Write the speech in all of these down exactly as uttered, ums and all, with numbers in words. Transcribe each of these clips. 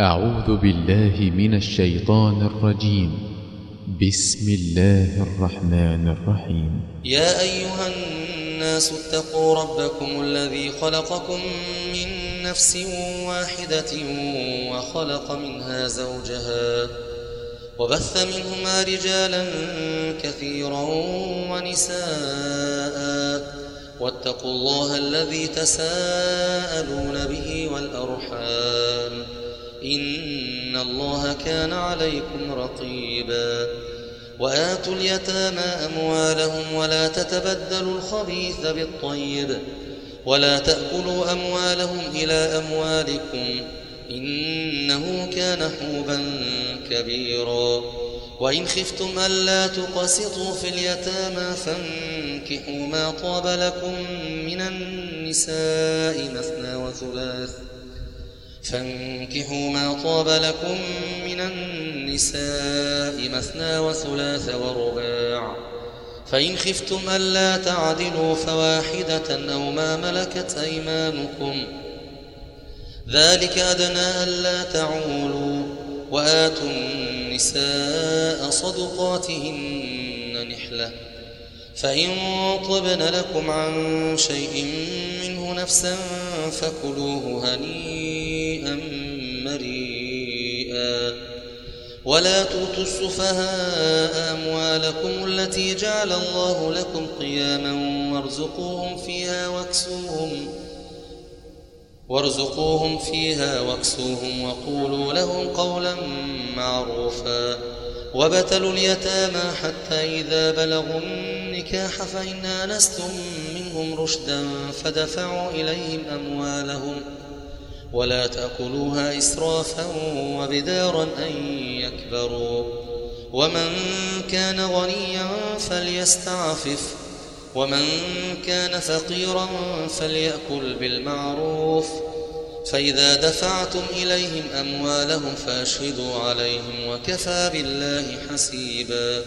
أعوذ بالله من الشيطان الرجيم. بسم الله الرحمن الرحيم. يا أيها الناس اتقوا ربكم الذي خلقكم من نفس واحدة وخلق منها زوجها وبث منهما رجالا كثيرا ونساء واتقوا الله الذي تساءلون به والأرحام إن الله كان عليكم رقيبا. وآتوا اليتامى أموالهم ولا تتبدلوا الخبيث بالطيب ولا تأكلوا أموالهم إلى أموالكم إنه كان حوبا كبيرا. وإن خفتم ألا تقسطوا في اليتامى فانكحوا ما طاب لكم من النساء مثنى وثلاث فانكحوا ما طاب لكم من النساء مثنى وثلاث ورباع فإن خفتم ألا تعدلوا فواحدة أو ما ملكت أيمانكم ذلك أدنى ألا تعولوا. وآتوا النساء صدقاتهن نحلة فإن طبن لكم عن شيء منه نفسا فكلوه هنيئا مريئا. ولا تؤتوا السفهاء أموالكم التي جعل الله لكم قياما وارزقوهم فيها واكسوهم وارزقوهم فيها واكسوهم وقولوا لهم قولا معروفا. وابتلوا اليتامى حتى إذا بلغوا النكاح فإن آنستم منهم رشدا فدفعوا إليهم أموالهم ولا تأكلوها إسرافا وبدارا أن يكبروا. ومن كان غنيا فليستعفف ومن كان فقيرا فليأكل بالمعروف. فإذا دفعتم إليهم أموالهم فأشهدوا عليهم وكفى بالله حسيبا.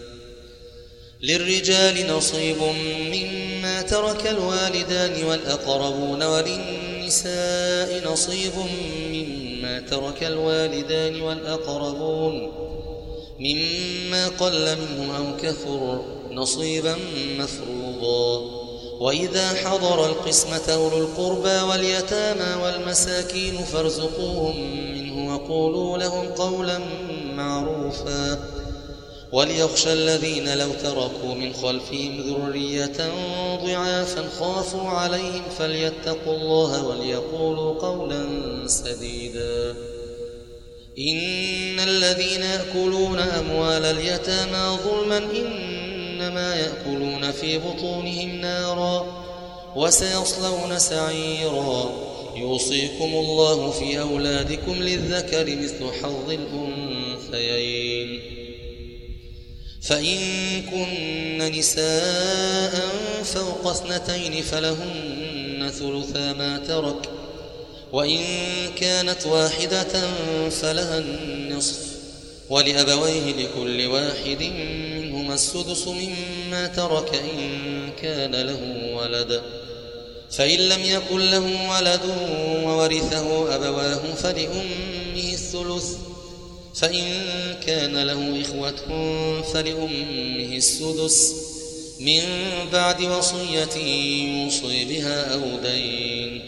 للرجال نصيب مما ترك الوالدان والأقربون وللنساء نصيب مما ترك الوالدان والأقربون مما قل منه أو كثر نصيبا مفروضا. وإذا حضر القسمة أولو القربى واليتامى والمساكين فارزقوهم منه وقولوا لهم قولا معروفا. وليخشى الذين لو تركوا من خلفهم ذرية ضعافا خافوا عليهم فليتقوا الله وليقولوا قولا سديدا. إن الذين يأكلون أموال اليتامى ظلما إنما يأكلون في بطونهم نارا وسيصلون سعيرا. يوصيكم الله في أولادكم للذكر مثل حظ الأنثيين. فإن كن نساء فوق اثنتين فلهن ثلثا ما ترك وإن كانت واحدة فلها النصف ولأبويه لكل واحد منهما السدس مما ترك إن كان له ولد. فإن لم يكن له ولد وورثه أبواه فلأمه الثلث فإن كان له إخوة فلأمه السدس من بعد وصية يوصي بها أو دين.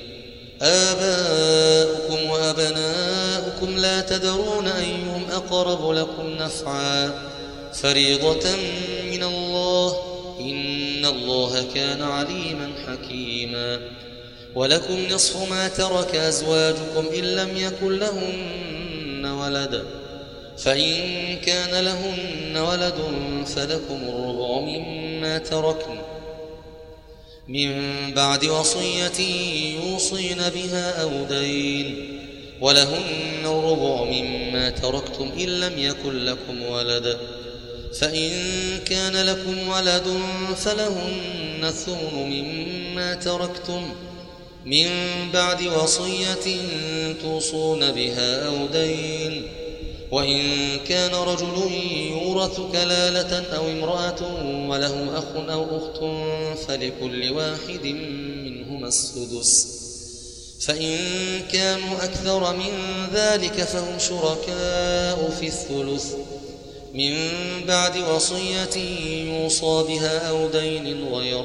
آباؤكم وأبناؤكم لا تدرون أيهم أقرب لكم نفعا فريضة من الله إن الله كان عليما حكيما. ولكم نصف ما ترك أزواجكم إن لم يكن لهن ولد فإن كان لهن ولد فلكم الربع مما تركن من بعد وصية يوصين بها أو دين. ولهن الربع مما تركتم إن لم يكن لكم ولد فإن كان لكم ولد فلهن الثمن مما تركتم من بعد وصية توصون بها أو دين. وإن كان رجل يورث كلالة أو امرأة وله أخ أو أخت فلكل واحد منهما السدس فإن كانوا أكثر من ذلك فهم شركاء في الثلث من بعد وصية يوصى بها أو دين غير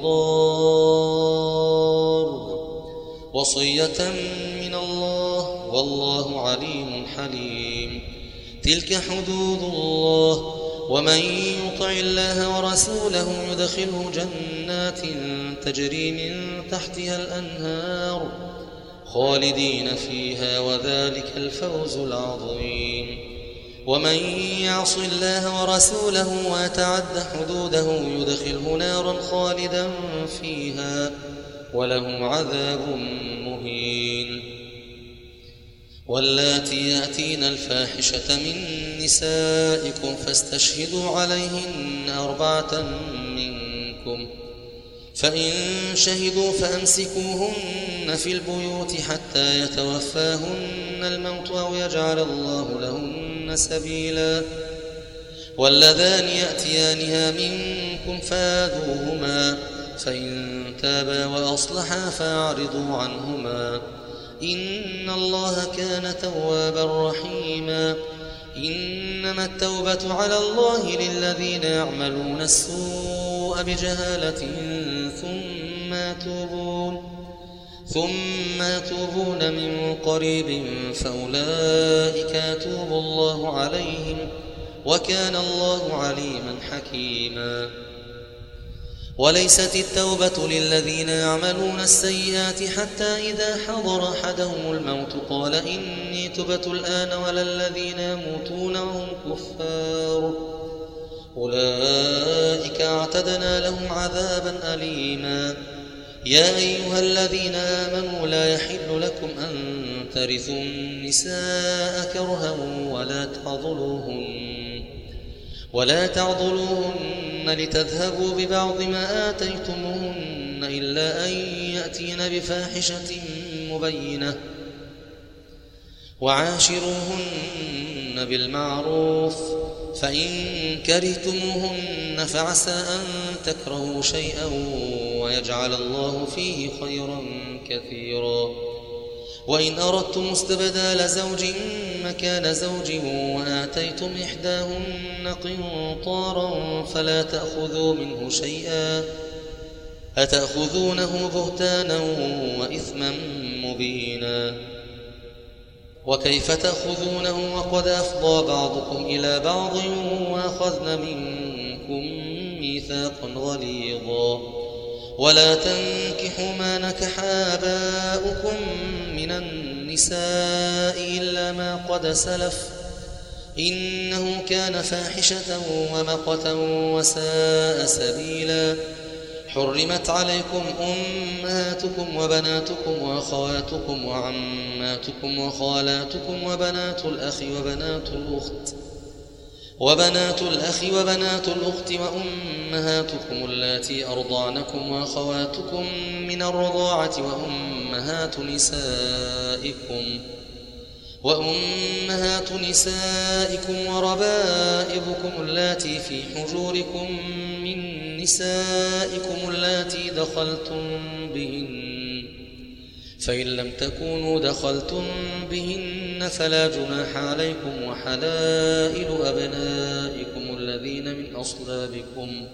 مضار وصية من الله والله عليم حليم. تلك حدود الله ومن يطع الله ورسوله يدخله جنات تجري من تحتها الأنهار خالدين فيها وذلك الفوز العظيم. ومن يعص الله ورسوله ويتعد حدوده يدخله نارا خالدا فيها وله عذاب مهين. واللاتي يأتين الفاحشة من نسائكم فاستشهدوا عليهن أربعة منكم فإن شهدوا فأمسكوهن في البيوت حتى يتوفاهن الموت أو يجعل الله لهن سبيلا. واللذان يأتيانها منكم فآذوهما فإن تابا وأصلحا فأعرضوا عنهما إن الله كان توابا رحيما. إنما التوبة على الله للذين يعملون السوء بجهالة ثم يتوبون ثم يتوبون من قريب فأولئك يتوب الله عليهم وكان الله عليما حكيما. وليست التوبة للذين يعملون السيئات حتى إذا حضر أحدهم الموت قال إني تبت الآن ولا الذين يموتون وهم كفار أولئك اعتدنا لهم عذابا أليما. يا أيها الذين آمنوا لا يحل لكم أن ترثوا النساء كرها ولا تعضلوهن ولا تعضلوهن لتذهبوا ببعض ما آتيتموهن إلا أن يأتين بفاحشة مبينة وعاشروهن بالمعروف فإن كرهتموهن فعسى أن تكرهوا شيئا ويجعل الله فيه خيرا كثيرا. وإن أردتم استبدال زوج مكان زوج وآتيتم إحداهن قنطارا فلا تأخذوا منه شيئا أتأخذونه بهتانا وإثما مبينا. وكيف تأخذونه وقد أفضى بعضكم إلى بعض وأخذن منكم ميثاقا غليظا. ولا تنكحوا ما نكح آباؤكم من النساء إلا ما قد سلف إنه كان فاحشة ومقتا وساء سبيلا. حرمت عليكم أمهاتكم وبناتكم وأخواتكم وعماتكم وخالاتكم وبنات الأخ وبنات الأخت وبنات الأخ وبنات الأخت وأمهاتكم اللاتي أرضعنكم وأخواتكم من الرضاعة وأمهات نسائكم وأمهات نسائكم وربائبكم اللاتي في حجوركم من نسائكم اللاتي دخلتم بهن فإن لم تكونوا دخلتم بهن فلا جناح عليكم وحلائل أبنائكم الذين من أصلابكم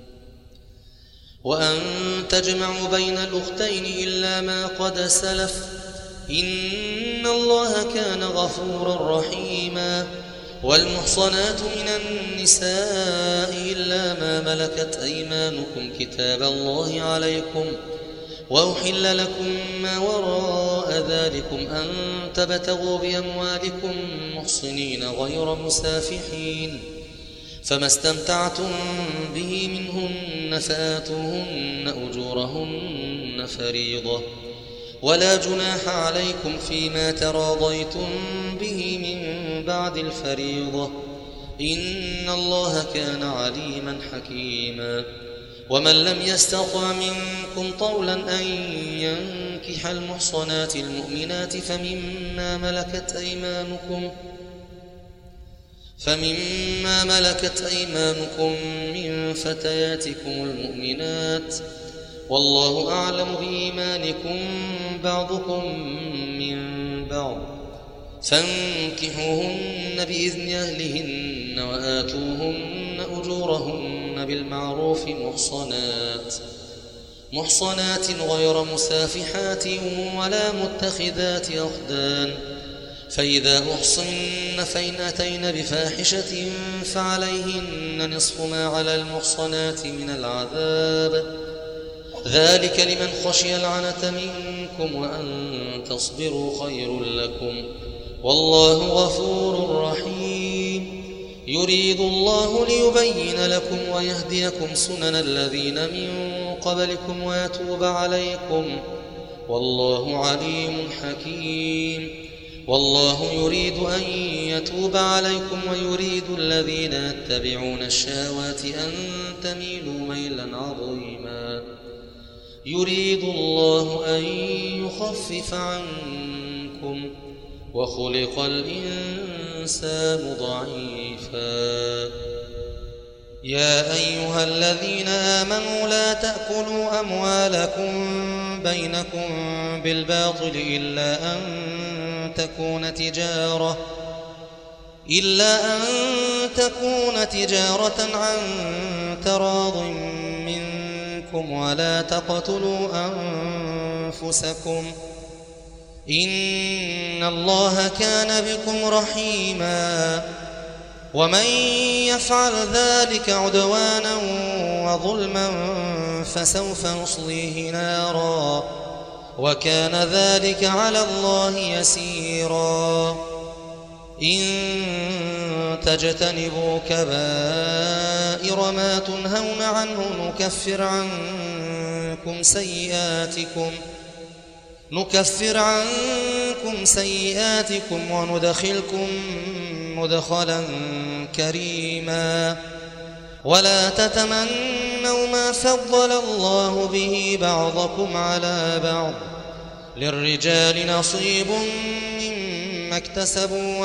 وأن تجمعوا بين الأختين إلا ما قد سلف إن الله كان غفورا رحيما. والمحصنات من النساء إلا ما ملكت أيمانكم كتاب الله عليكم وأحل لكم ما وراء ذلكم أن تبتغوا بأموالكم محصنين غير مسافحين فما استمتعتم به منهن فآتوهن أجورهن فريضة ولا جناح عليكم فيما تراضيتم به من بعد الفريضة إن الله كان عليما حكيما. ومن لم يستطع منكم طولا أن ينكح المحصنات المؤمنات فمما ملكت أيمانكم فمما ملكت أيمانكم من فتياتكم المؤمنات والله أعلم بإيمانكم بعضكم من بعض فانكحوهن بإذن أهلهن وآتوهن أجورهن بالمعروف محصنات محصنات غير مسافحات ولا متخذات أخدان فإذا أحصن فإن أتين بفاحشة فعليهن نصف ما على المحصنات من العذاب ذلك لمن خشي العنة منكم وأن تصبروا خير لكم والله غفور رحيم يريد الله ليبين لكم ويهديكم سنن الذين من قبلكم ويتوب عليكم والله عليم حكيم والله يريد أن يتوب عليكم ويريد الذين يتبعون الشهوات أن تميلوا ميلا عظيما يريد الله أن يخفف عنكم وخلق الإنسان ضعيفا يا أيها الذين آمنوا لا تأكلوا أموالكم بينكم بالباطل إلا أن تكون تجارة إلا أن تكون تجارة عن تراض منكم ولا تقتلوا أنفسكم إن الله كان بكم رحيما ومن يفعل ذلك عدوانا وظلما فسوف نصليه نارا وكان ذلك على الله يسيرا إن تجتنبوا كبائر ما تنهون عنه نكفر عنكم سيئاتكم نكفر عنكم سيئاتكم وندخلكم مدخلا كريما ولا تتمنوا ما فضل الله به بعضكم على بعض للرجال نصيب مما اكتسبوا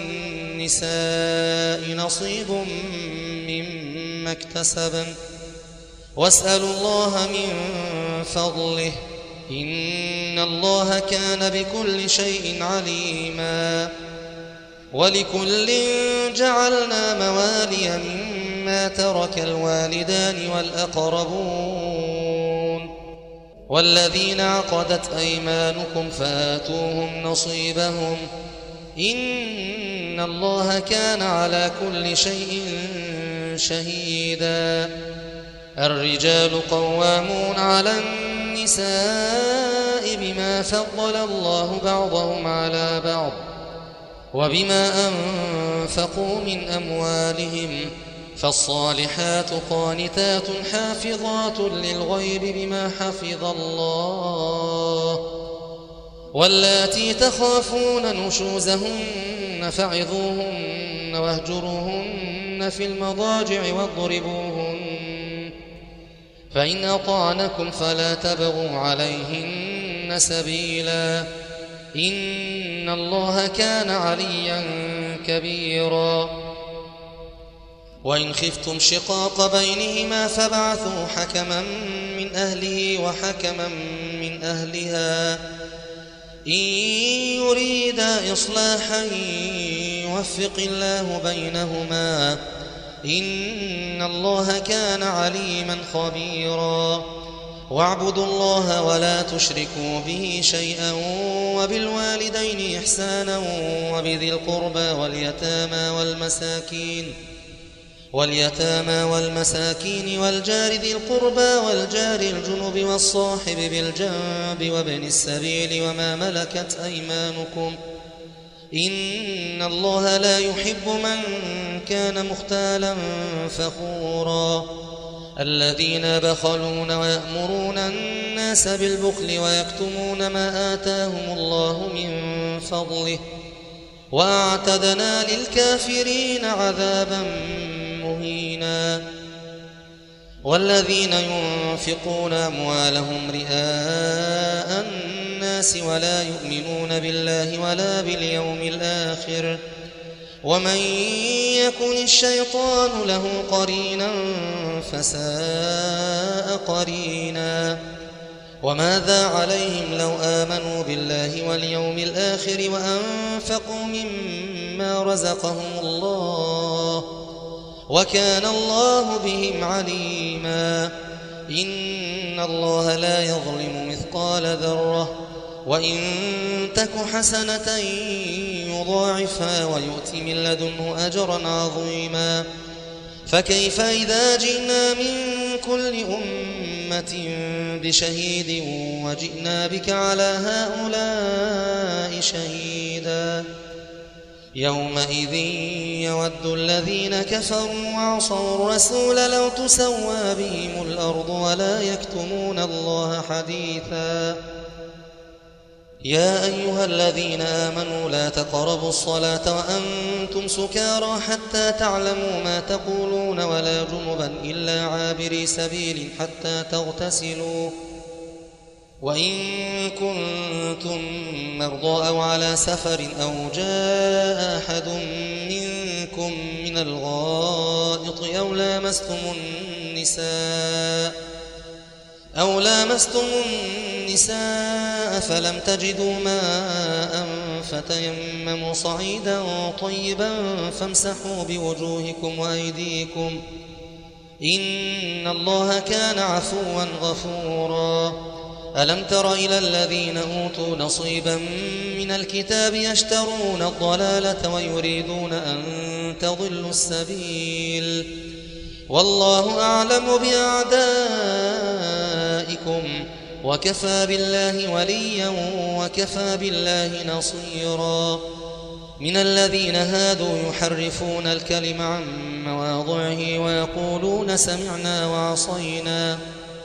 وللنساء نصيب مما اكتسبن واسألوا الله من فضله إن الله كان بكل شيء عليما ولكل جعلنا موالي مما ترك الوالدان والأقربون والذين عقدت أيمانكم فآتوهم نصيبهم إن الله كان على كل شيء شهيدا الرجال قوامون على النساء بما فضل الله بعضهم على بعض وبما أنفقوا من أموالهم فالصالحات قانتات حافظات للغيب بما حفظ الله واللاتي تخافون نشوزهن فعظوهن واهجروهن في المضاجع واضربوهن فإن أطعنكم فلا تبغوا عليهن سبيلا إن الله كان عليا كبيرا وإن خفتم شقاق بينهما فابعثوا حكما من أهله وحكما من أهلها إن يريدا إصلاحا يوفق الله بينهما إن الله كان عليما خبيرا واعبدوا الله ولا تشركوا به شيئا وبالوالدين إحسانا وبذي القربى واليتامى والمساكين واليتامى والمساكين والجار ذي القربى والجار الجنب والصاحب بالجنب وابن السبيل وما ملكت أيمانكم إن الله لا يحب من كان مختالا فخورا الذين بخلون ويأمرون الناس بالبخل ويكتمون ما آتاهم الله من فضله وأعتدنا للكافرين عذابا مهينا والذين ينفقون أموالهم رئاء الناس ولا يؤمنون بالله ولا باليوم الآخر ومن يكن الشيطان له قرينا فساء قرينا وماذا عليهم لو آمنوا بالله واليوم الآخر وأنفقوا مما رزقهم الله وكان الله بهم عليما إن الله لا يظلم مثقال ذرة وإن تك حسنة يضاعفها ويؤت من لدنه أجرا عظيما فكيف إذا جئنا من كل أمة بشهيد وجئنا بك على هؤلاء شهيدا يومئذ يود الذين كفروا وعصوا الرسول لو تسوى بهم الأرض ولا يكتمون الله حديثا يا أيها الذين آمنوا لا تقربوا الصلاة وأنتم سكارى حتى تعلموا ما تقولون ولا جنبا إلا عابري سبيل حتى تغتسلوا وإن كنتم مرضى أو على سفر أو جاء أحد منكم من الغائط أو لامستم النساء أو لامستم النساء فلم تجدوا ماء فتيمموا صعيدا طيبا فامسحوا بوجوهكم وأيديكم إن الله كان عفوا غفورا ألم تر إلى الذين أوتوا نصيبا من الكتاب يشترون الضلالة ويريدون أن تضلوا السبيل والله أعلم بأعدائكم وكفى بالله وليا وكفى بالله نصيرا من الذين هادوا يحرفون الكلم عن مواضعه ويقولون سمعنا وعصينا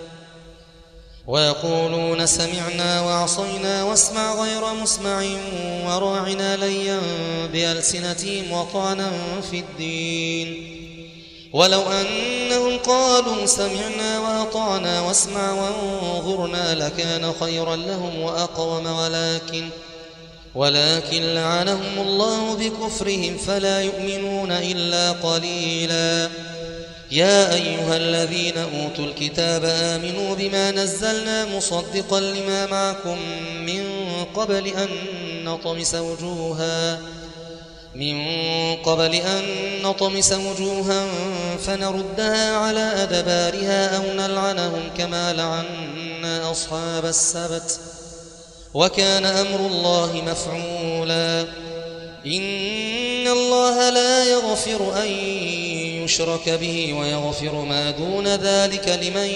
ويقولون سمعنا وعصينا واسمع غير مسمع وراعنا ليا بألسنتهم وطعنا في الدين ولو أنهم قالوا سمعنا وأطعنا واسمع وانظرنا لكان خيرا لهم وأقوم ولكن ولكن لعنهم الله بكفرهم فلا يؤمنون إلا قليلا يا أيها الذين أوتوا الكتاب آمنوا بما نزلنا مصدقا لما معكم من قبل أن نطمس وجوها من قبل أن نطمس وجوها فنردها على أدبارها أو نلعنهم كما لعنا أصحاب السبت وكان أمر الله مفعولا إن الله لا يغفر أن يشرك به ويغفر ما دون ذلك لمن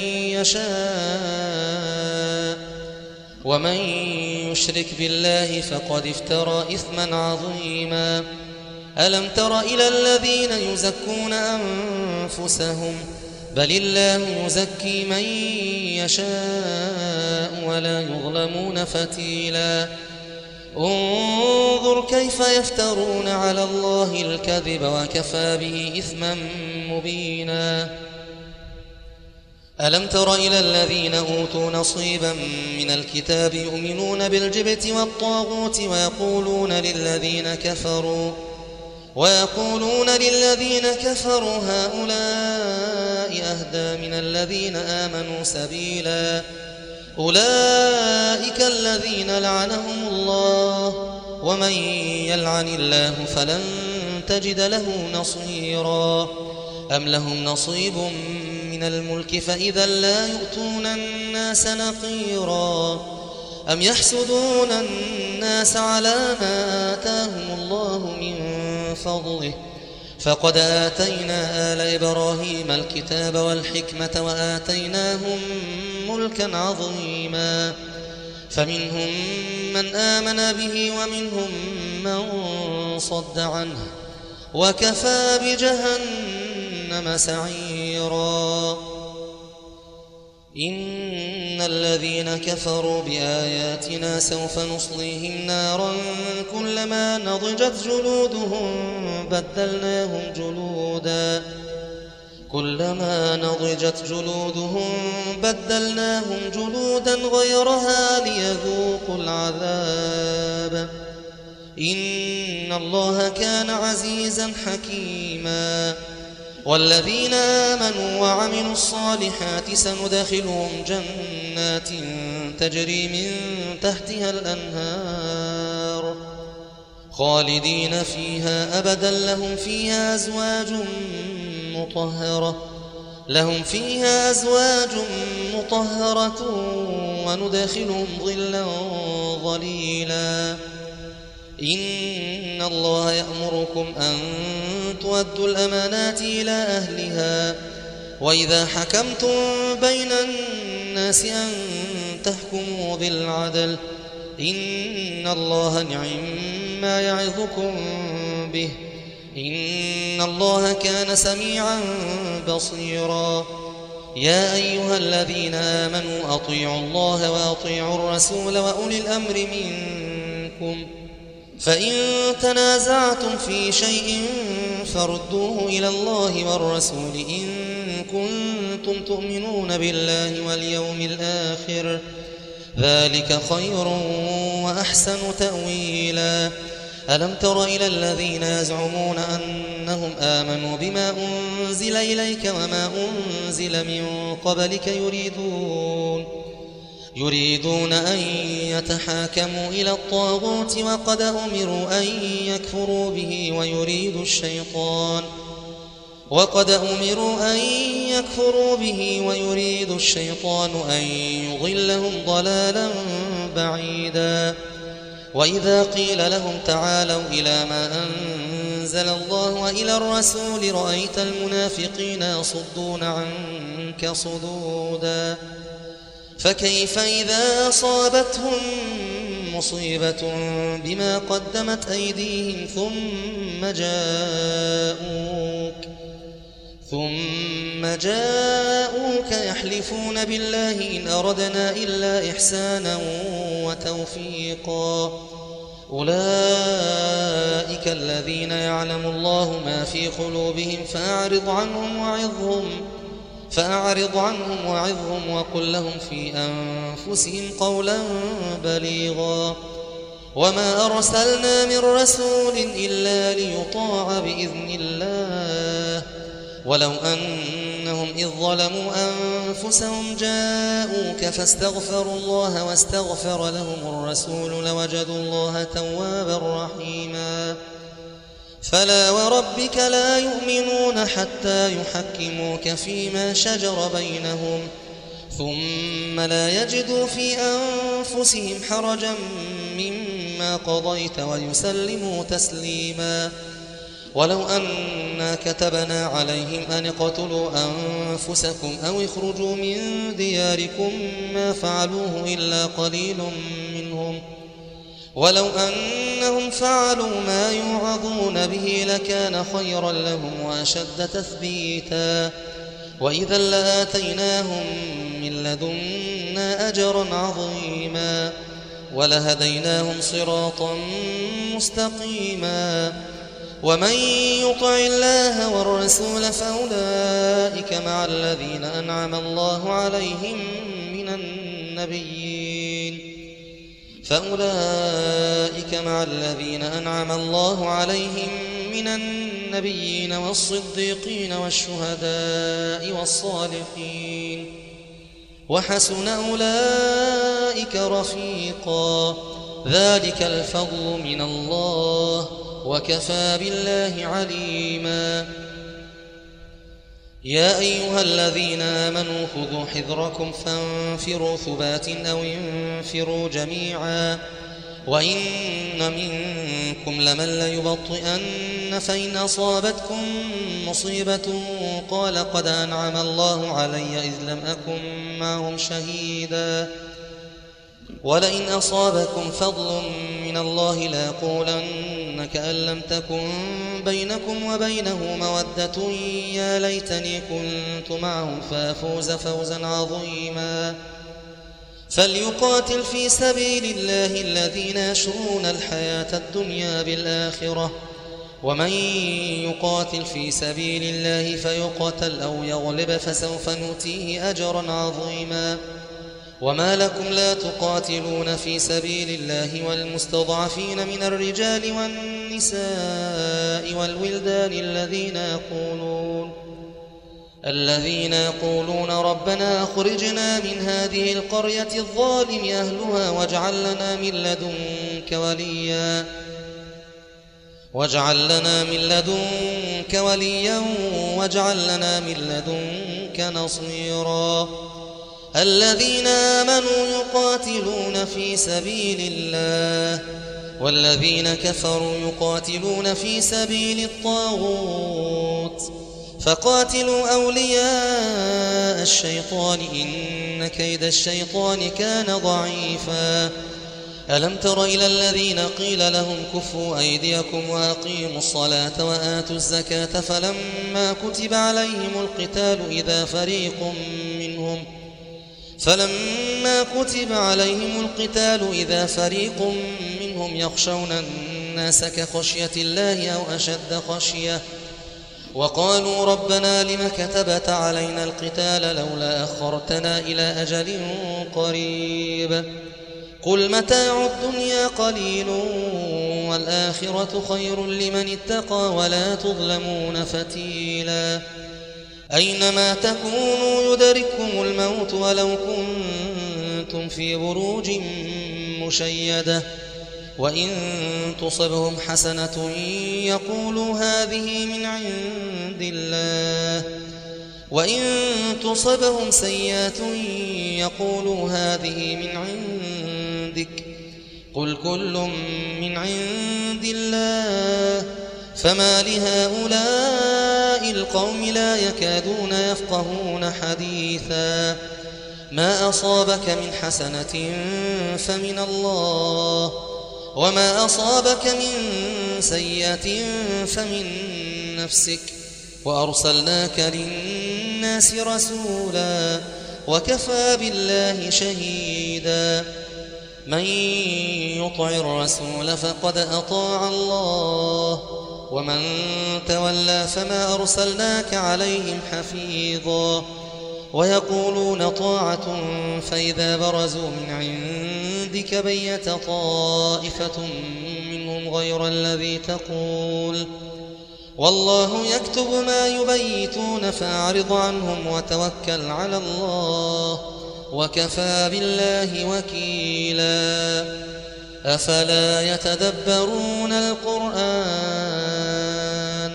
يشاء ومن يشرك بالله فقد افترى إثما عظيما ألم تر إلى الذين يزكون أنفسهم بل الله يزكي من يشاء ولا يظلمون فتيلا انظر كيف يفترون على الله الكذب وكفى به إثما مبينا ألم تر إلى الذين أوتوا نصيبا من الكتاب يؤمنون بالجبت والطاغوت ويقولون للذين كفروا ويقولون للذين كفروا هؤلاء أهدى من الذين آمنوا سبيلا أولئك الذين لعنهم الله ومن يلعن الله فلن تجد له نصيرا أم لهم نصيب من الملك فإذا لا يؤتون الناس نقيرا أم يحسدون الناس على ما آتاهم الله من فضله فقد آتينا آل إبراهيم الكتاب والحكمة وآتيناهم ملكا عظيما فمنهم من آمن به ومنهم من صد عنه وكفى بجهنم سعيرا إن الذين كفروا بآياتنا سوف نصليهم نارا كلما نضجت جلودهم بدلناهم جلودا كلما نضجت جلودهم بدلناهم جلودا غيرها ليذوقوا العذاب إن الله كان عزيزا حكيما. والذين آمنوا وعملوا الصالحات سندخلهم جنات تجري من تحتها الأنهار خالدين فيها أبدا لهم فيها أزواج مطهرة لهم فيها أزواج مطهرة وندخلهم ظلا ظليلا. إن الله يأمركم أن تؤدوا الأمانات إلى أهلها وإذا حكمتم بين الناس أن تحكموا بالعدل إن الله نعم ما يعظكم به إن الله كان سميعا بصيرا. يا أيها الذين آمنوا أطيعوا الله وأطيعوا الرسول وأولي الأمر منكم فإن تنازعتم في شيء فردوه إلى الله والرسول إن كنتم تؤمنون بالله واليوم الآخر ذلك خير وأحسن تأويلا. ألم تر إلى الذين يزعمون أنهم آمنوا بما أنزل إليك وما أنزل من قبلك يريدون يريدون أن يتحاكموا إلى الطاغوت وقد أمروا أن يكفروا به ويريد الشيطان وقد أمروا أن يكفروا به ويريد الشيطان أن يضلهم ضلالا بعيدا. وإذا قيل لهم تعالوا إلى ما أنزل الله وإلى الرسول رأيت المنافقين يصدون عنك صدودا. فكيف إذا أصابتهم مصيبة بما قدمت أيديهم ثم جاءوك ثم جاءوك يحلفون بالله إن أردنا إلا إحسانا وتوفيقا أولئك الذين يعلم الله ما في قلوبهم فأعرض عنهم وعظهم فأعرض عنهم وعظهم وقل لهم في أنفسهم قولا بليغا. وما أرسلنا من رسول إلا ليطاع بإذن الله ولو أنهم إذ ظلموا أنفسهم جاءوك فاستغفروا الله واستغفر لهم الرسول لوجدوا الله توابا رحيما. فلا وربك لا يؤمنون حتى يحكموك فيما شجر بينهم ثم لا يجدوا في أنفسهم حرجا مما قضيت ويسلموا تسليما. ولو أنا كتبنا عليهم أن اقتلوا أنفسكم أو اخرجوا من دياركم ما فعلوه إلا قليل منهم ولو أنهم فعلوا ما يوعظون به لكان خيرا لهم وأشد تثبيتا. وإذا لآتيناهم من لدنا أجرا عظيما ولهديناهم صراطا مستقيما. ومن يطع الله والرسول فأولئك مع الذين أنعم الله عليهم من النبيين فأولئك مع الذين أنعم الله عليهم من النبيين والصديقين والشهداء والصالحين وحسن أولئك رفيقا. ذلك الفضل من الله وكفى بالله عليما. يا أيها الذين آمنوا خذوا حذركم فانفروا ثبات أو انفروا جميعا وإن منكم لمن ليبطئن فإن أصابتكم مصيبة قال قد أنعم الله علي إذ لم أكن معهم شهيدا ولئن أصابكم فضل من الله ليقولن كأن لم تكن بينكم وبينه مودة يا ليتني كنت معهم فأفوز فوزا عظيما. فليقاتل في سبيل الله الذين يشرون الحياة الدنيا بالآخرة ومن يقاتل في سبيل الله فيقتل أو يغلب فسوف نؤتيه أجرا عظيما. وما لكم لا تقاتلون في سبيل الله والمستضعفين من الرجال والنساء والولدان الذين يقولون الذين يقولون ربنا أخرجنا من هذه القرية الظالم أهلها واجعل لنا من لدنك وليا واجعل لنا من لدنك وليا واجعل لنا من لدنك نصيرا الذين آمنوا يقاتلون في سبيل الله والذين كفروا يقاتلون في سبيل الطاغوت فقاتلوا أولياء الشيطان إن كيد الشيطان كان ضعيفا ألم تر إلى الذين قيل لهم كفوا أيديكم وأقيموا الصلاة وآتوا الزكاة فلما كتب عليهم القتال إذا فريق منهم فلما كتب عليهم القتال إذا فريق منهم يخشون الناس كخشية الله أو أشد خشية وقالوا ربنا لم كتبت علينا القتال لولا أخرتنا إلى أجل قريب قل متاع الدنيا قليل والآخرة خير لمن اتقى ولا تظلمون فتيلا أينما تكونوا يدرككم الموت ولو كنتم في بروج مشيدة وإن تصبهم حسنة يقولوا هذه من عند الله وإن تصبهم سيئة يقولوا هذه من عندك قل كل من عند الله فما لهؤلاء القوم لا يكادون يفقهون حديثا ما أصابك من حسنة فمن الله وما أصابك من سيئة فمن نفسك وأرسلناك للناس رسولا وكفى بالله شهيدا من يطع الرسول فقد أطاع الله ومن تولى فما أرسلناك عليهم حفيظا ويقولون طاعة فإذا برزوا من عندك بيت طائفة منهم غير الذي تقول والله يكتب ما يبيتون فأعرض عنهم وتوكل على الله وكفى بالله وكيلا أفلا يتدبرون القرآن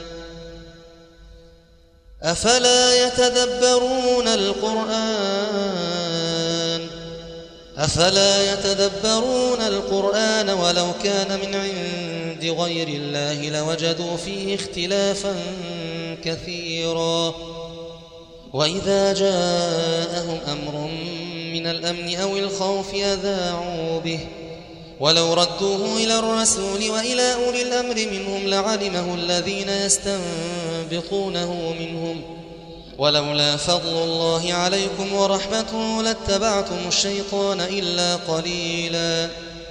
أفلا يتدبرون القرآن أفلا يتدبرون القرآن ولو كان من عند غير الله لوجدوا فيه اختلافا كثيرا وإذا جاءهم أمر من الأمن أو الخوف أذاعوا به ولو ردوه إلى الرسول وإلى أولي الأمر منهم لعلمه الذين يستنبطونه منهم ولولا فضل الله عليكم ورحمته لاتبعتم الشيطان إلا قليلا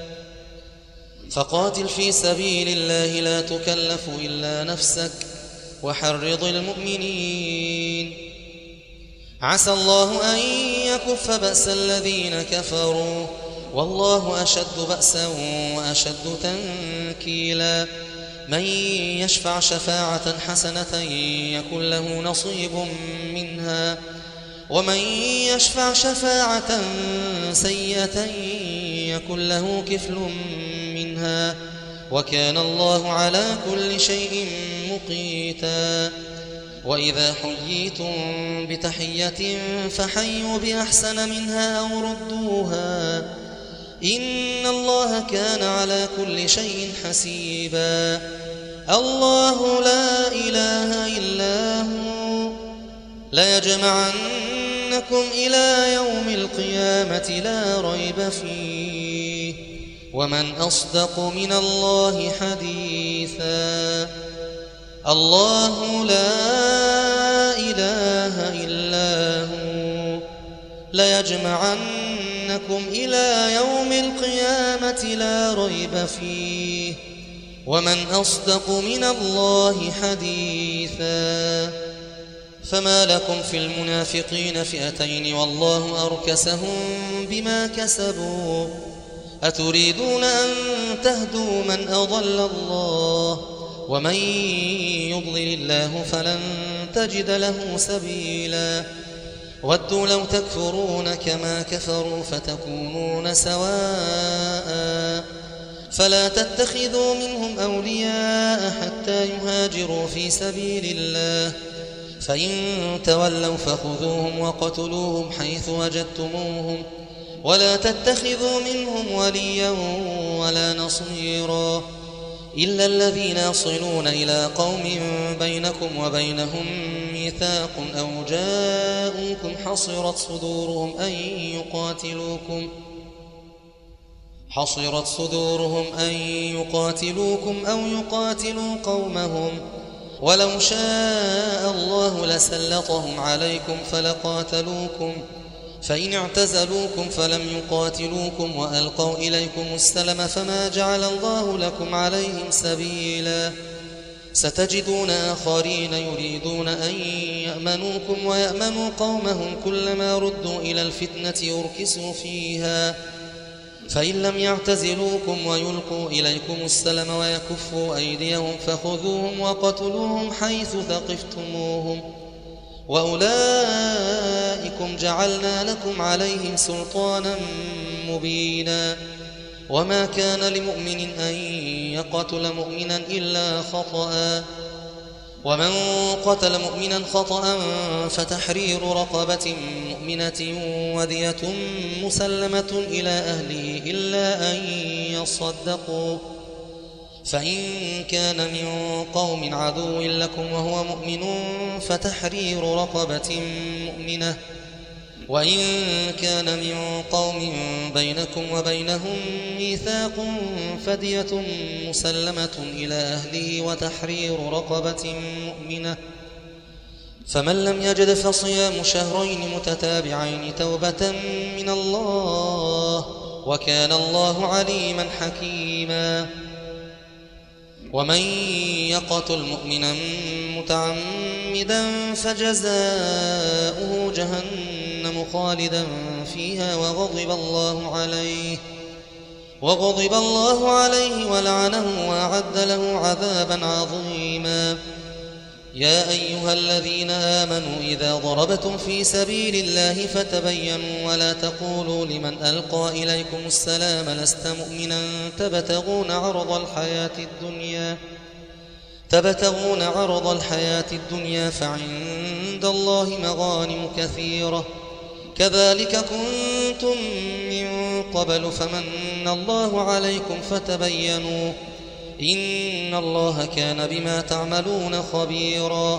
فقاتل في سبيل الله لا تكلف إلا نفسك وحرض المؤمنين عسى الله أن يكف بأس الذين كفروا والله أشد بأسا وأشد تنكيلا من يشفع شفاعة حسنة يكن له نصيب منها ومن يشفع شفاعة سيئة يكن له كفل منها وكان الله على كل شيء مقيتا وإذا حييتم بتحية فحيوا بأحسن منها أو ردوها إن الله كان على كل شيء حسيبا الله لا إله إلا هو ليجمعنكم إلى يوم القيامة لا ريب فيه ومن أصدق من الله حديثا الله لا إله إلا هو ليجمعنكم إلى يوم القيامة لا ريب فيه ومن أصدق من الله حديثا فما لكم في المنافقين فئتين والله أركسهم بما كسبوا أتريدون أن تهدوا من أضل الله ومن يضلل الله فلن تجد له سبيلا ودوا لو تكفرون كما كفروا فتكونون سواء فلا تتخذوا منهم أولياء حتى يهاجروا في سبيل الله فإن تولوا فخذوهم وقتلوهم حيث وجدتموهم ولا تتخذوا منهم وليا ولا نصيرا إلا الذين يصلون إلى قوم بينكم وبينهم ميثاق أو جاءوكم حصرت صدورهم أن يقاتلوكم حصرت صدورهم أن يقاتلوكم أو يقاتلوا قومهم ولو شاء الله لسلطهم عليكم فلقاتلوكم فإن اعتزلوكم فلم يقاتلوكم وألقوا إليكم السلم فما جعل الله لكم عليهم سبيلا ستجدون آخرين يريدون أن يأمنوكم ويأمنوا قومهم كلما ردوا إلى الفتنة أركسوا فيها فإن لم يعتزلوكم ويلقوا إليكم السلم ويكفوا أيديهم فخذوهم وقتلوهم حيث ثقفتموهم وأولئكم جعلنا لكم عليهم سلطانا مبينا وما كان لمؤمن أن يقتل مؤمنا إلا خطأ ومن قتل مؤمنا خطأ فتحرير رقبة مؤمنة ودية مسلمة إلى أهله إلا أن يصدقوا فإن كان من قوم عدو لكم وهو مؤمن فتحرير رقبة مؤمنة وإن كان من قوم بينكم وبينهم ميثاق فدية مسلمة إلى أهله وتحرير رقبة مؤمنة فمن لم يجد فصيام شهرين متتابعين توبة من الله وكان الله عليما حكيما ومن يقتل مؤمنا متعمدا فجزاؤه جهنم خالدا فيها وغضب الله عليه وغضب الله عليه ولعنه وأعد له عذابا عظيما يا أيها الذين آمنوا إذا ضربتم في سبيل الله فتبينوا ولا تقولوا لمن ألقى إليكم السلام لست مؤمنا تبتغون عرض الحياة الدنيا تبتغون عرض الحياة الدنيا فعند الله مغانم كثيرة كذلك كنتم من قبل فمن الله عليكم فتبينوا إن الله كان بما تعملون خبيرا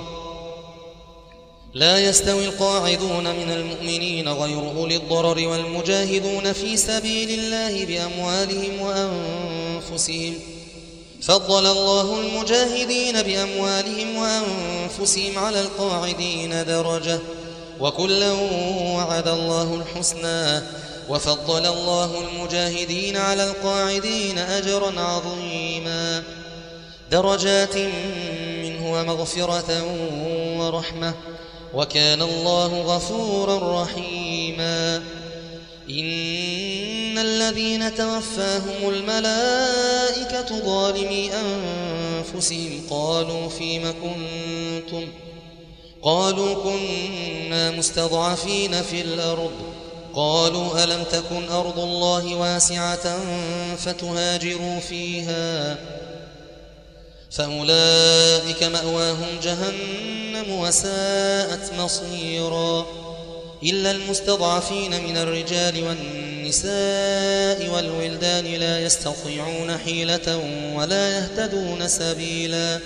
لا يستوي القاعدون من المؤمنين غير أولي الضرر والمجاهدون في سبيل الله بأموالهم وأنفسهم فضل الله المجاهدين بأموالهم وأنفسهم على القاعدين درجة وكلا وعد الله الحسنى وفضل الله المجاهدين على القاعدين أجرا عظيما درجات منه ومغفرة ورحمة وكان الله غفورا رحيما إن الذين توفاهم الملائكة ظالمي أنفسهم قالوا فيم كنتم قالوا كنا مستضعفين في الأرض قالوا ألم تكن أرض الله واسعة فتهاجروا فيها فأولئك مأواهم جهنم وساءت مصيرا إلا المستضعفين من الرجال والنساء والولدان لا يستطيعون حيلة ولا يهتدون سبيلا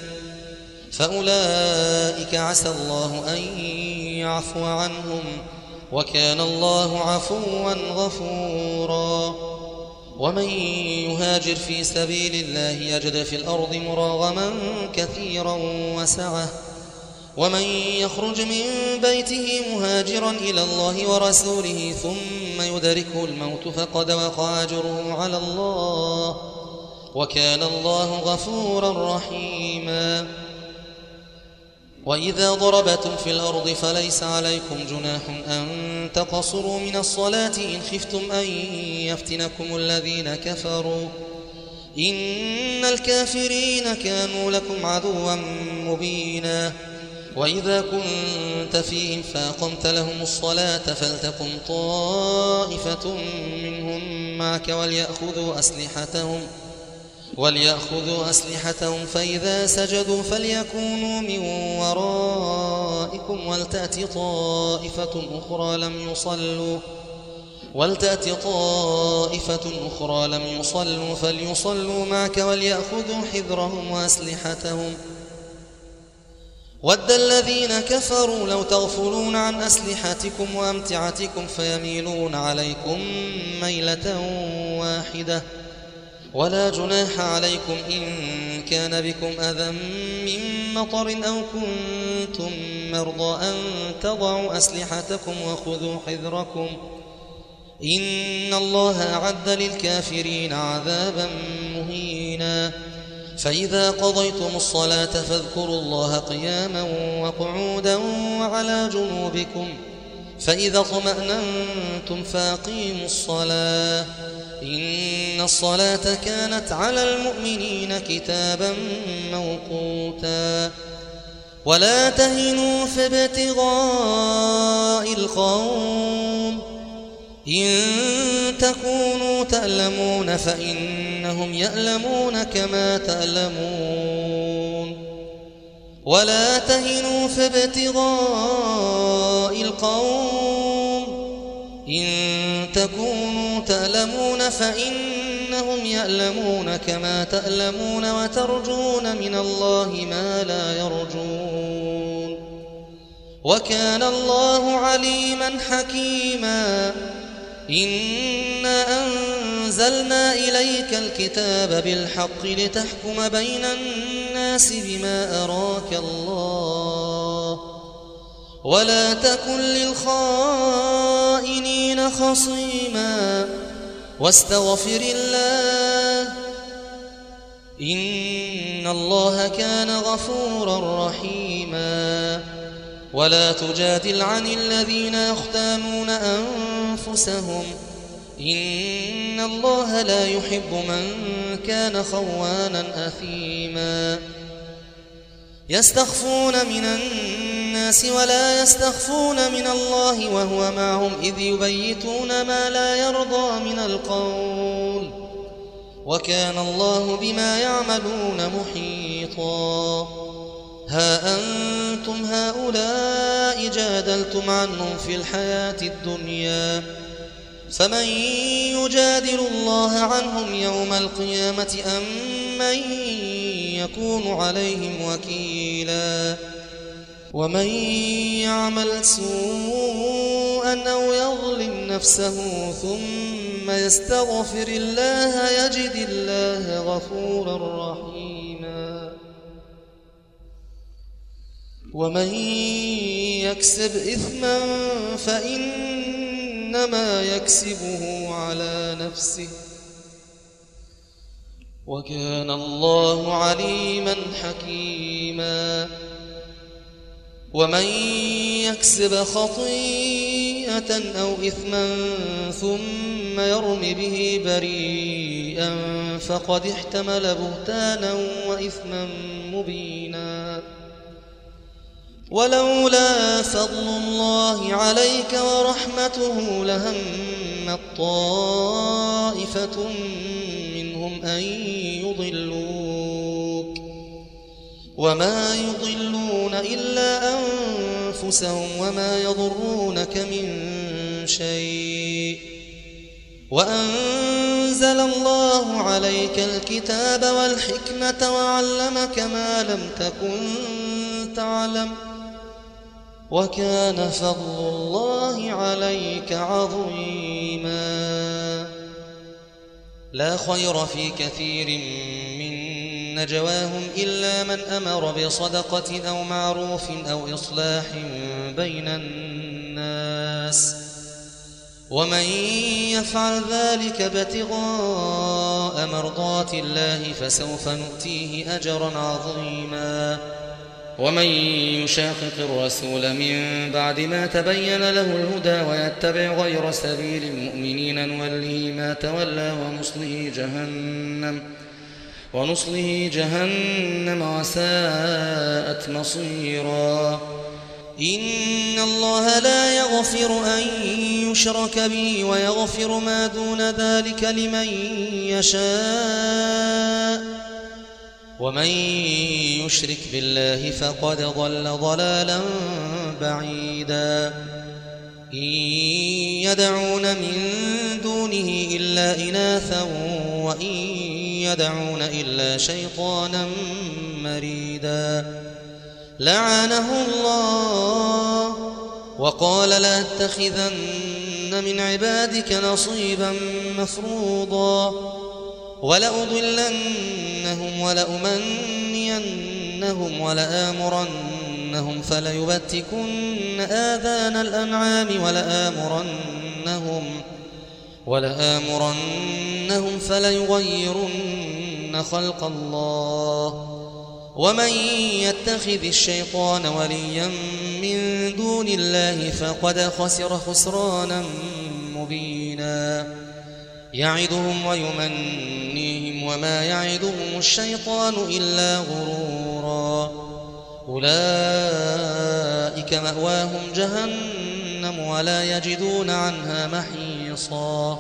فأولئك عسى الله أن يعفو عنهم وكان الله عفوا غفورا ومن يهاجر في سبيل الله يجد في الأرض مراغما كثيرا وسعة ومن يخرج من بيته مهاجرا إلى الله ورسوله ثم يدركه الموت فقد وقع أجره على الله وكان الله غفورا رحيما وإذا ضربتم في الأرض فليس عليكم جناح أن تقصروا من الصلاة إن خفتم أن يفتنكم الذين كفروا إن الكافرين كانوا لكم عدوا مبينا. وإذا كنت فيهم فأقمت لهم الصلاة فلتقم طائفة منهم معك وليأخذوا أسلحتهم وليأخذوا أسلحتهم فإذا سجدوا فليكونوا من ورائكم ولتأت طائفة أخرى لم يصلوا ولتأت طائفة أخرى لم يصلوا فليصلوا معك وليأخذوا حذرهم وأسلحتهم. ود الذين كفروا لو تغفلون عن أسلحتكم وأمتعتكم فيميلون عليكم ميلة واحدة. ولا جناح عليكم إن كان بكم أذى من مطر أو كنتم مرضى أن تضعوا أسلحتكم وخذوا حذركم إن الله أعد للكافرين عذابا مهينا. فإذا قضيتم الصلاة فاذكروا الله قياما وقعودا وعلى جنوبكم فإذا اطمأننتم فأقيموا الصلاة إن الصلاة كانت على المؤمنين كتابا موقوتا. ولا تهنوا في ابتغاء القوم إن تكونوا تألمون فإنهم يألمون كما تألمون. ولا تهنوا في ابتغاء القوم إن تكونوا تألمون فإنهم يألمون كما تألمون وترجون من الله ما لا يرجون. وكان الله عليما حكيما. إنا أنزلنا إليك الكتاب بالحق لتحكم بين الناس بما أراك الله ولا تكن للخائنين خصيما واستغفر الله إن الله كان غفورا رحيما. ولا تجادل عن الذين يختانون أنفسهم إن الله لا يحب من كان خوانا أثيما. يستخفون من الناس ولا يستخفون من الله وهو معهم إذ يبيتون ما لا يرضى من القول وكان الله بما يعملون محيطا. ها أنتم هؤلاء جادلتم عنهم في الحياة الدنيا فمن يجادل الله عنهم يوم القيامة أم من يكون عليهم وكيلا. ومن يعمل سوءا أو يظلم نفسه ثم يستغفر الله يجد الله غفورا رحيما. ومن يكسب إثما فإنما يكسبه على نفسه وكان الله عليما حكيما. ومن يكسب خطيئة أو إثما ثم يرم به بريئا فقد احتمل بهتانا وإثما مبينا. ولولا فضل الله عليك ورحمته لهمت طائفة منهم أن يضلوك وما يضلون إلا أنفسهم وما يضرونك من شيء. وأنزل الله عليك الكتاب والحكمة وعلمك ما لم تكن تعلم وكان فضل الله عليك عظيما. لا خير في كثير من نجواهم إلا من أمر بصدقة أو معروف أو إصلاح بين الناس ومن يفعل ذلك ابتغاء مرضات الله فسوف نؤتيه أجرا عظيما. ومن يشاقق الرسول من بعد ما تبين له الهدى ويتبع غير سبيل المؤمنين نوله ما تولى ونصله جهنم ونصله جهنم وساءت مصيرا. إن الله لا يغفر أن يشرك به ويغفر ما دون ذلك لمن يشاء، ومن يشرك بالله فقد ضل ضلالا بعيدا. إن يدعون من دونه إلا إناثا وإن يدعون إلا شيطانا مريدا. لعنه الله وقال لأتخذن من عبادك نصيبا مفروضا ولأضلنهم ولأمنينهم ولآمرنهم فليبتكن آذان الأنعام ولآمرنهم ولآمرنهم فليغيرن خلق الله. ومن يتخذ الشيطان وليا من دون الله فقد خسر خسرانا مبينا. يعدهم ويمنيهم وما يعدهم الشيطان إلا غرورا. أولئك مأواهم جهنم ولا يجدون عنها محيصا.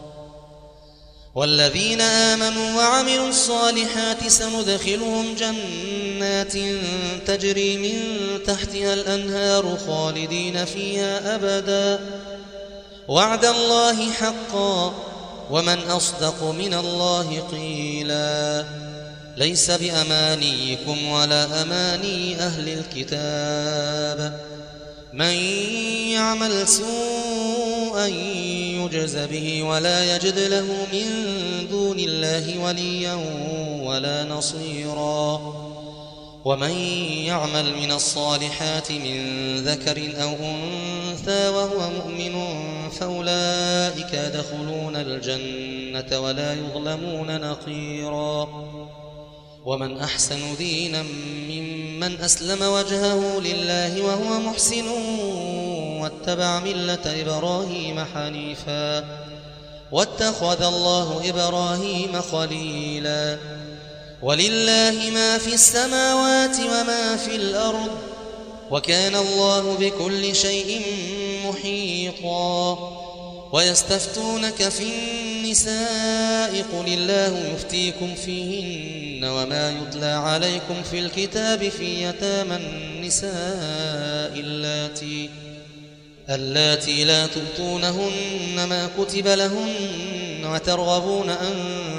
والذين آمنوا وعملوا الصالحات سندخلهم جنات تجري من تحتها الأنهار خالدين فيها أبدا وعد الله حقا ومن أصدق من الله قيلا. ليس بأمانيكم ولا أماني أهل الكتاب. من يعمل سوءا يجز به ولا يجد له من دون الله وليا ولا نصيرا. ومن يعمل من الصالحات من ذكر أو أنثى وهو مؤمن فأولئك يدخلون الجنة ولا يظلمون نقيرا. ومن أحسن دينا ممن أسلم وجهه لله وهو محسن واتبع ملة إبراهيم حنيفا واتخذ الله إبراهيم خليلا. ولله ما في السماوات وما في الأرض وكان الله بكل شيء محيطا. ويستفتونك في النساء قل الله يفتيكم فيهن وما يتلى عليكم في الكتاب في يتامى النساء اللاتي اللاتي لا تؤتونهن ما كتب لهن وترغبون أن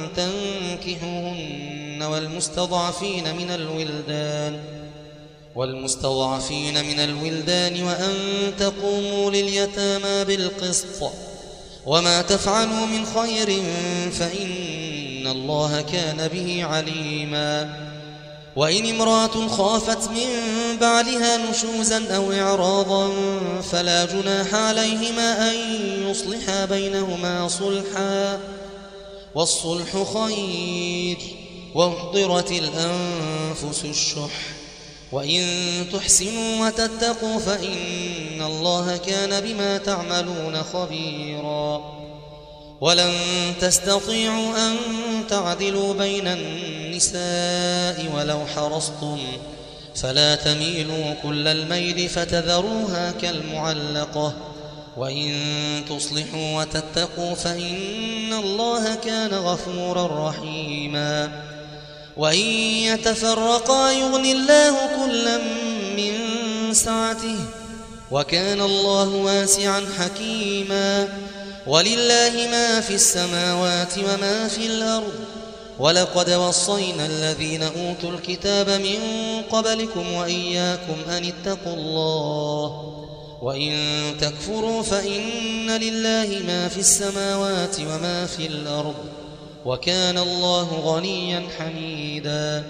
تنكحوهن والمستضعفين من الولدان والمستضعفين من الولدان وأن تقوموا لليتامى بالقسط وما تفعلوا من خير فإن الله كان به عليما. وإن امرأة خافت من بعلها نشوزا أو إعراضا فلا جناح عليهما أن يصلحا بينهما صلحا والصلح خير وأحضرت الأنفس الشح وإن تحسنوا وتتقوا فإن الله كان بما تعملون خبيرا. ولن تستطيعوا أن تعدلوا بين النساء ولو حرصتم فلا تميلوا كل الميل فتذروها كالمعلقة وإن تصلحوا وتتقوا فإن الله كان غفورا رحيما. وإن يتفرقا يغن الله كلا من سعته وكان الله واسعا حكيما. ولله ما في السماوات وما في الأرض ولقد وصينا الذين أوتوا الكتاب من قبلكم وإياكم أن اتقوا الله وإن تكفروا فإن لله ما في السماوات وما في الأرض وكان الله غنيا حميدا.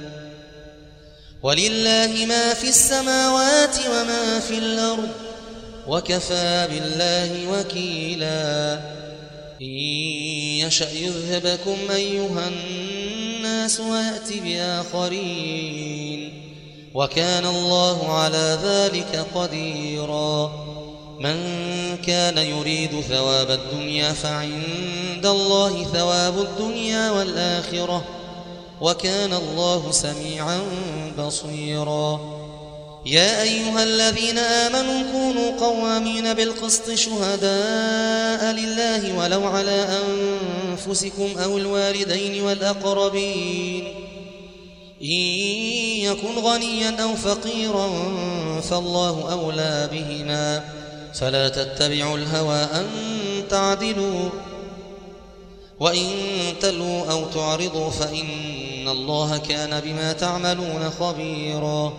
ولله ما في السماوات وما في الأرض وكفى بالله وكيلا. إن يشأ يذهبكم أيها الناس ويأتي بآخرين وكان الله على ذلك قديرا. من كان يريد ثواب الدنيا فعند الله ثواب الدنيا والآخرة وكان الله سميعا بصيرا. يا أيها الذين آمنوا كونوا قوامين بالقسط شهداء لله ولو على أنفسكم أو الوالدين والأقربين إن يكن غنيا أو فقيرا فالله أولى بهما فلا تتبعوا الهوى أن تعدلوا وإن تلوا أو تعرضوا فإن الله كان بما تعملون خبيرا.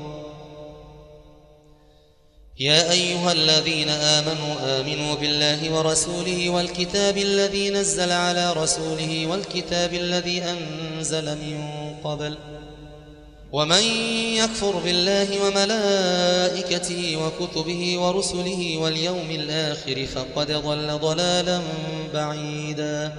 يا أيها الذين آمنوا آمنوا بالله ورسوله والكتاب الذي نزل على رسوله والكتاب الذي أنزل من قبل ومن يكفر بالله وملائكته وكتبه ورسله واليوم الآخر فقد ضل ضلالا بعيدا.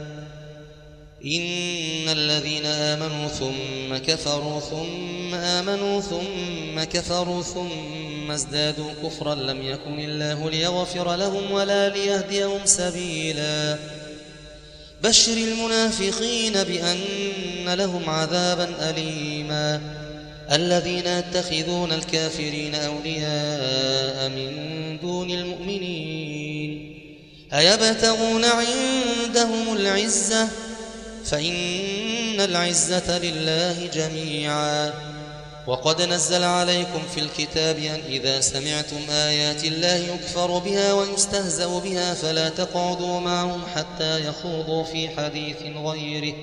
إن الذين آمنوا ثم كفروا ثم آمنوا ثم كفروا ثم ازدادوا كفرا لم يكن الله ليغفر لهم ولا ليهديهم سبيلا. بشر المنافقين بأن لهم عذابا أليما. الذين يتخذون الكافرين أولياء من دون المؤمنين أيبتغون عندهم العزة فإن العزة لله جميعا. وقد نزل عليكم في الكتاب أن إذا سمعتم آيات الله يكفر بها ويستهزأ بها فلا تقعدوا معهم حتى يخوضوا في حديث غيره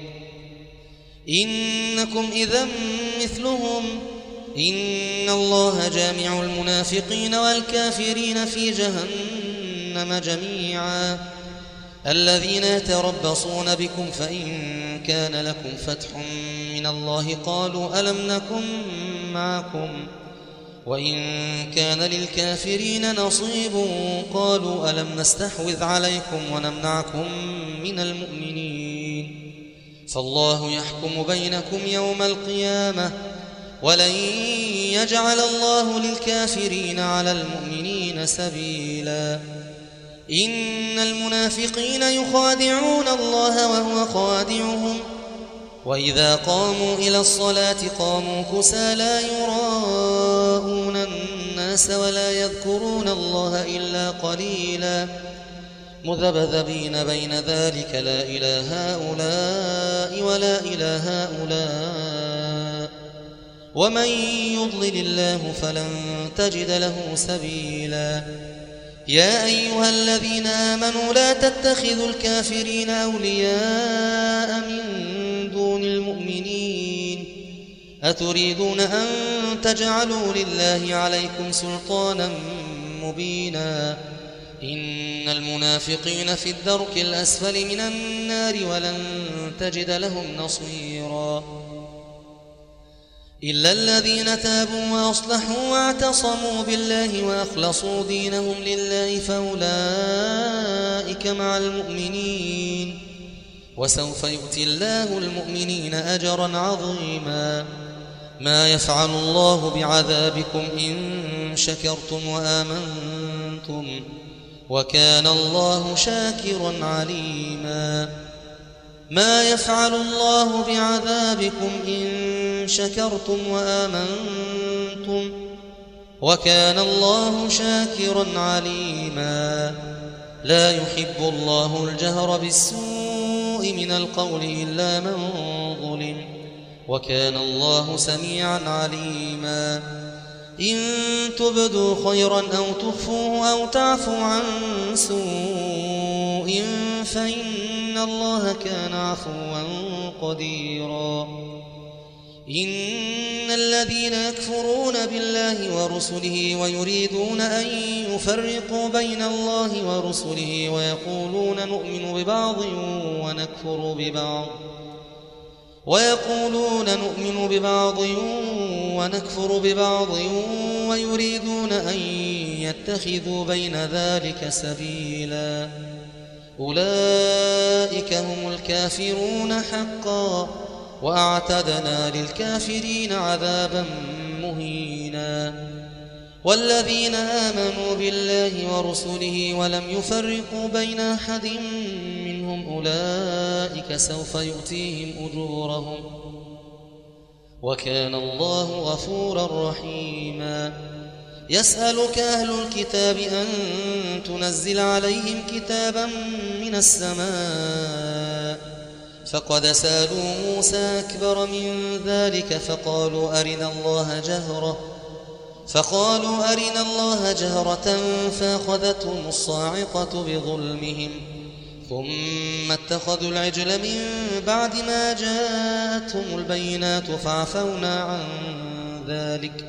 إنكم إذا مثلهم إن الله جامع المنافقين والكافرين في جهنم جميعا. الذين يتربصون بكم فإن كان لكم فتح من الله قالوا ألم نكن معكم وإن كان للكافرين نصيب قالوا ألم نستحوذ عليكم ونمنعكم من المؤمنين فالله يحكم بينكم يوم القيامة ولن يجعل الله للكافرين على المؤمنين سبيلا. إن المنافقين يخادعون الله وهو خادعهم وإذا قاموا إلى الصلاة قاموا كسى لا يراءون الناس ولا يذكرون الله إلا قليلا مذبذبين بين ذلك لا إلى هؤلاء ولا إلى هؤلاء ومن يضلل الله فلن تجد له سبيلا. يا أيها الذين آمنوا لا تتخذوا الكافرين أولياء من دون المؤمنين أتريدون أن تجعلوا لله عليكم سلطانا مبينا. إن المنافقين في الدرك الأسفل من النار ولن تجد لهم نصيرا. إلا الذين تابوا وأصلحوا واعتصموا بالله وأخلصوا دينهم لله فأولئك مع المؤمنين وسوف يؤتي الله المؤمنين أجرا عظيما. ما يفعل الله بعذابكم إن شكرتم وآمنتم وكان الله شاكرا عليما. ما يفعل الله بعذابكم إن شكرتم وآمنتم وكان الله شاكرا عليما. لا يحب الله الجهر بالسوء من القول إلا من ظلم وكان الله سميعا عليما. إن تبدوا خيرا أو تخفوه أو تعفوا عن سوء فإن الله كان عفوا قديرا. إن الذين يكفرون بالله ورسله ويريدون أن يفرقوا بين الله ورسله ويقولون نؤمن ببعض ونكفر ببعض ويقولون نؤمن ببعض ونكفر ببعض ويريدون أن يتخذوا بين ذلك سبيلا. أولئك هم الكافرون حقا وأعتدنا للكافرين عذابا مهينا والذين آمنوا بالله ورسله ولم يفرقوا بين أحد منهم أولئك سوف يؤتيهم أجورهم وكان الله غفورا رحيما يسألك أهل الكتاب أن تنزل عليهم كتابا من السماء فقد سألوا موسى أكبر من ذلك فقالوا أرنا الله جهرة فقالوا أرنا الله جهرة فأخذتهم الصاعقة بظلمهم ثم اتخذوا العجل من بعد ما جاءتهم البينات فعفونا عن ذلك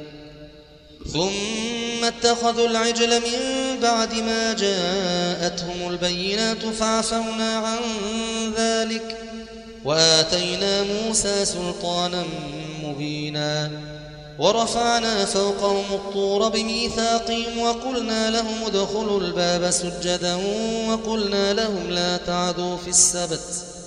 ثم اتخذوا العجل من بعد ما جاءتهم البينات فعفونا عن ذلك وآتينا موسى سلطانا مبينا ورفعنا فوقهم الطور بميثاقهم وقلنا لهم ادخلوا الباب سجدا وقلنا لهم لا تعدوا في السبت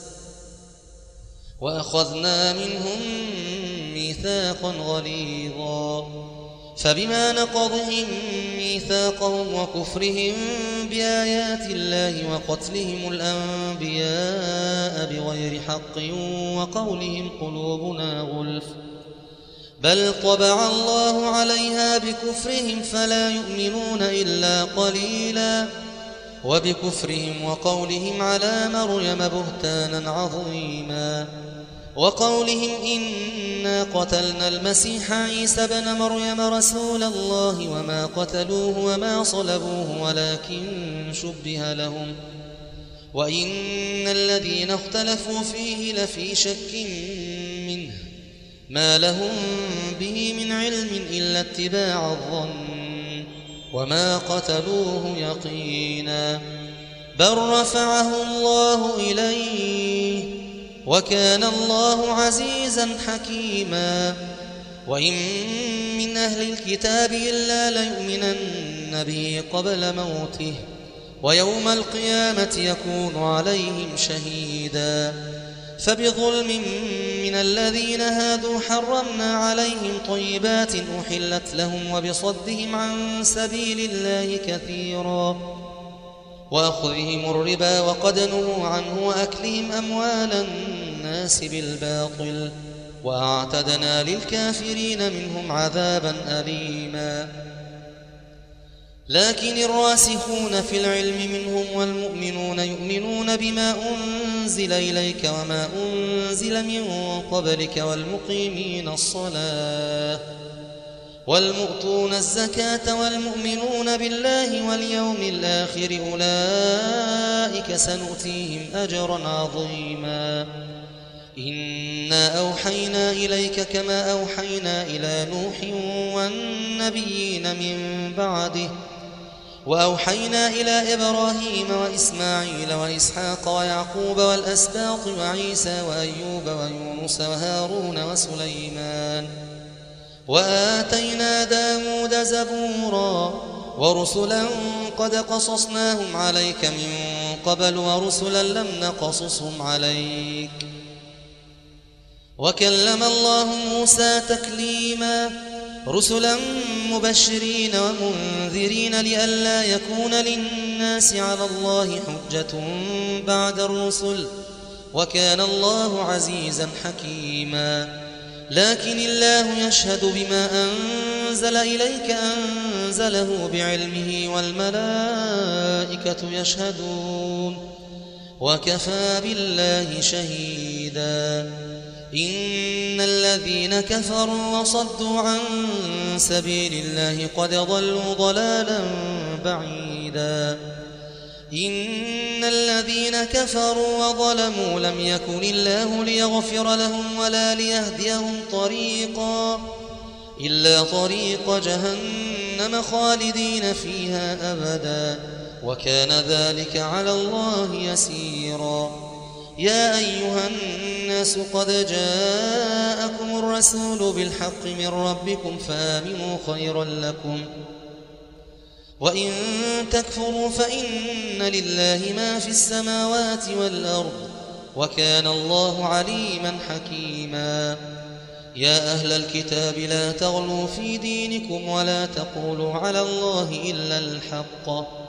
وأخذنا منهم ميثاقا غليظا فبما نقضهم ميثاقهم وكفرهم بآيات الله وقتلهم الأنبياء بغير حق وقولهم قلوبنا غلف بل طبع الله عليها بكفرهم فلا يؤمنون إلا قليلا وبكفرهم وقولهم على مريم بهتانا عظيما وقولهم إنا قتلنا المسيح عيسى بن مريم رسول الله وما قتلوه وما صلبوه ولكن شبه لهم وإن الذين اختلفوا فيه لفي شك منه ما لهم به من علم إلا اتباع الظن وما قتلوه يقينا بل رفعه الله إليه وكان الله عزيزا حكيما وإن من أهل الكتاب إلا ليؤمنن به قبل موته ويوم القيامة يكون عليهم شهيدا فبظلم من الذين هادوا حرمنا عليهم طيبات أحلت لهم وبصدهم عن سبيل الله كثيرا وأخذهم الربا وقد نهوا عنه وأكلهم أموال الناس بالباطل وأعتدنا للكافرين منهم عذابا أليما لكن الراسخون في العلم منهم والمؤمنون يؤمنون بما أنزل إليك وما أنزل من قبلك والمقيمين الصلاة والمؤتون الزكاة والمؤمنون بالله واليوم الآخر أولئك سنؤتيهم أجرا عظيما إنا أوحينا إليك كما أوحينا إلى نوح والنبيين من بعده وأوحينا إلى إبراهيم وإسماعيل وإسحاق ويعقوب والأسباط وعيسى وأيوب ويونس وهارون وسليمان وآتينا داود زبورا ورسلا قد قصصناهم عليك من قبل ورسلا لم نقصصهم عليك وكلم الله موسى تكليما رسلا مبشرين ومنذرين لئلا يكون للناس على الله حجة بعد الرسل وكان الله عزيزا حكيما لكن الله يشهد بما أنزل إليك أنزله بعلمه والملائكة يشهدون وكفى بالله شهيدا إن الذين كفروا وصدوا عن سبيل الله قد ضلوا ضلالا بعيدا إن الذين كفروا وظلموا لم يكن الله ليغفر لهم ولا ليهديهم طريقا إلا طريق جهنم خالدين فيها أبدا وكان ذلك على الله يسيرا يا أيها الناس قد جاءكم الرسول بالحق من ربكم فآمنوا خيرا لكم وإن تكفروا فإن لله ما في السماوات والأرض وكان الله عليما حكيما يا أهل الكتاب لا تغلوا في دينكم ولا تقولوا على الله إلا الحق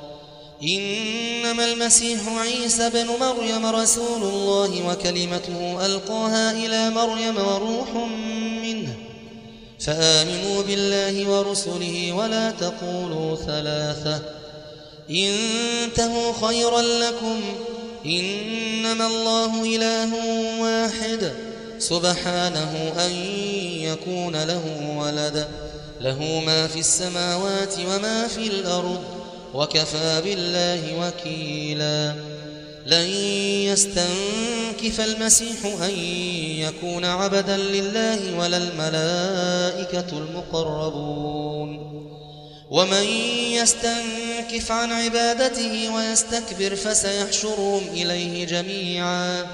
إنما المسيح عيسى بن مريم رسول الله وكلمته ألقاها إلى مريم وروح منه فآمنوا بالله ورسله ولا تقولوا ثلاثة انتهوا خيرا لكم إنما الله إله واحد سبحانه أن يكون له ولد له ما في السماوات وما في الأرض وكفى بالله وكيلا لن يستنكف المسيح أن يكون عبدا لله ولا الملائكة المقربون ومن يستنكف عن عبادته ويستكبر فسيحشرهم إليه جميعا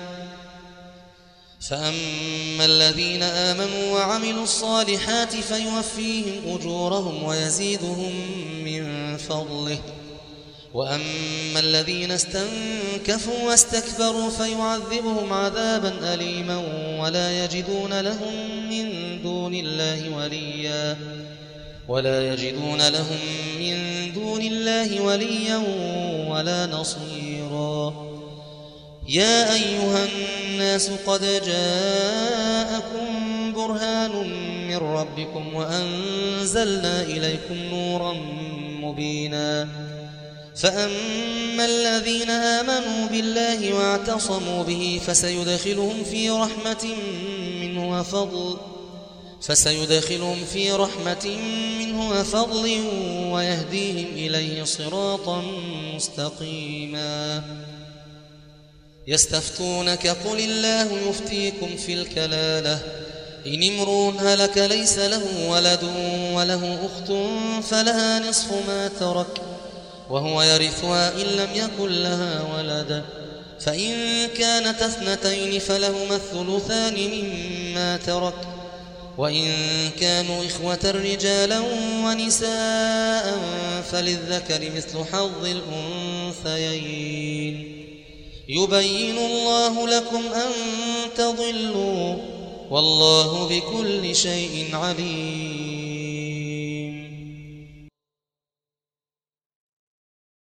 فأما الذين آمنوا وعملوا الصالحات فيوفيهم أجورهم ويزيدهم من فضله وأما الذين استنكفوا واستكبروا فيعذبهم عذابا أليما ولا يجدون لهم من دون الله وليا ولا يجدون لهم من دون الله وليا ولا نصيرا يا أيها الناس قد جاءكم برهان من ربكم وأنزلنا إليكم نورا مبينا فأما الذين آمنوا بالله واعتصموا به فسيدخلهم في رحمة منه وفضل فسيدخلهم في رحمة منه وفضل ويهديهم إليه صراطا مستقيما يستفتونك قل الله يفتيكم في الكلالة إن امرؤ هلك ليس له ولد وله أخت فلها نصف ما ترك وهو يرثها إن لم يكن لها ولد فإن كانت اثنتين فلهما الثلثان مما ترك وإن كانوا إخوة رجالا ونساء فللذكر مثل حظ الأنثيين يبين الله لكم أن تضلوا والله بكل شيء عليم